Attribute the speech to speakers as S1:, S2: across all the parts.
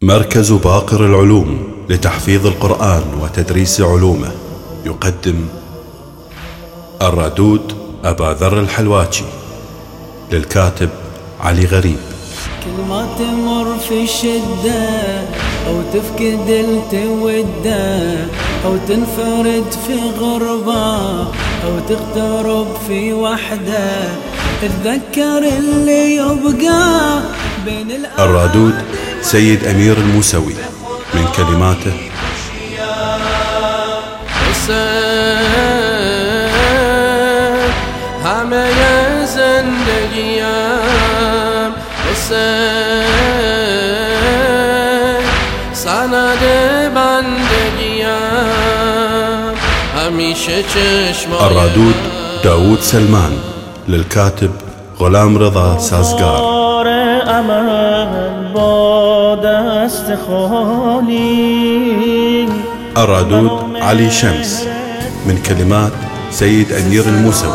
S1: مركز باقر العلوم لتحفيظ القرآن وتدريس علومه يقدم الرادود أبا ذر الحلواتشي للكاتب علي غريب.
S2: كل ما تمر في شدة أو تفقد التودة أو تنفرد في غربة أو تغترب في وحدة تتذكر اللي يبقى بين
S1: الرادود سيد أمير الموسوي من كلماته:
S3: همه زندگیم سند بندگیم همیشه چشمای.
S1: الرادود داود سلمان للكاتب غلام رضا سازگار. الرادود علي شمس من كلمات سيد أمير الموسوي.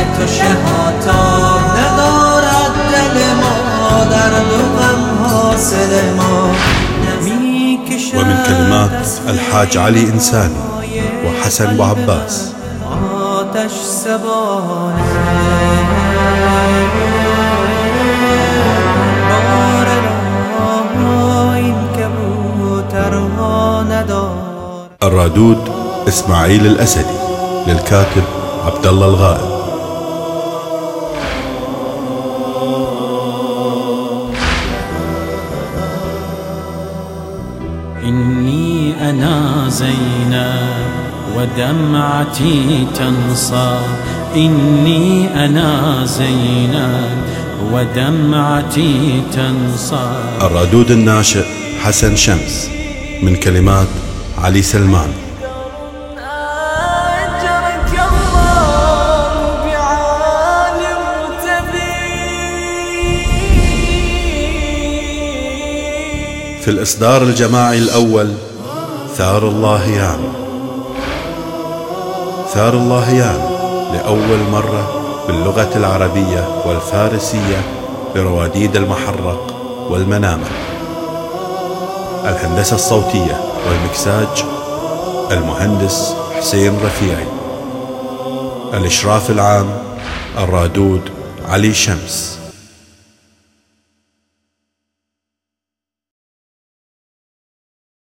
S1: ومن كلمات الحاج علي إنساني وحسن أبو عباس. الرادود إسماعيل الأسدي للكاتب عبد الله الغائب.
S2: إني أنا زينب ودمعتي تنصى، إني أنا زينب ودمعتي تنصى.
S1: الرادود الناشئ حسن شمس من كلمات علي سلمان. في الإصدار الجماعي الأول ثار الله يان. ثار الله يان لأول مرة باللغة العربية والفارسية برواديد المحرق والمنامة. الهندسة الصوتية والمكساج المهندس حسين رفيعي. الإشراف العام الرادود علي شمس.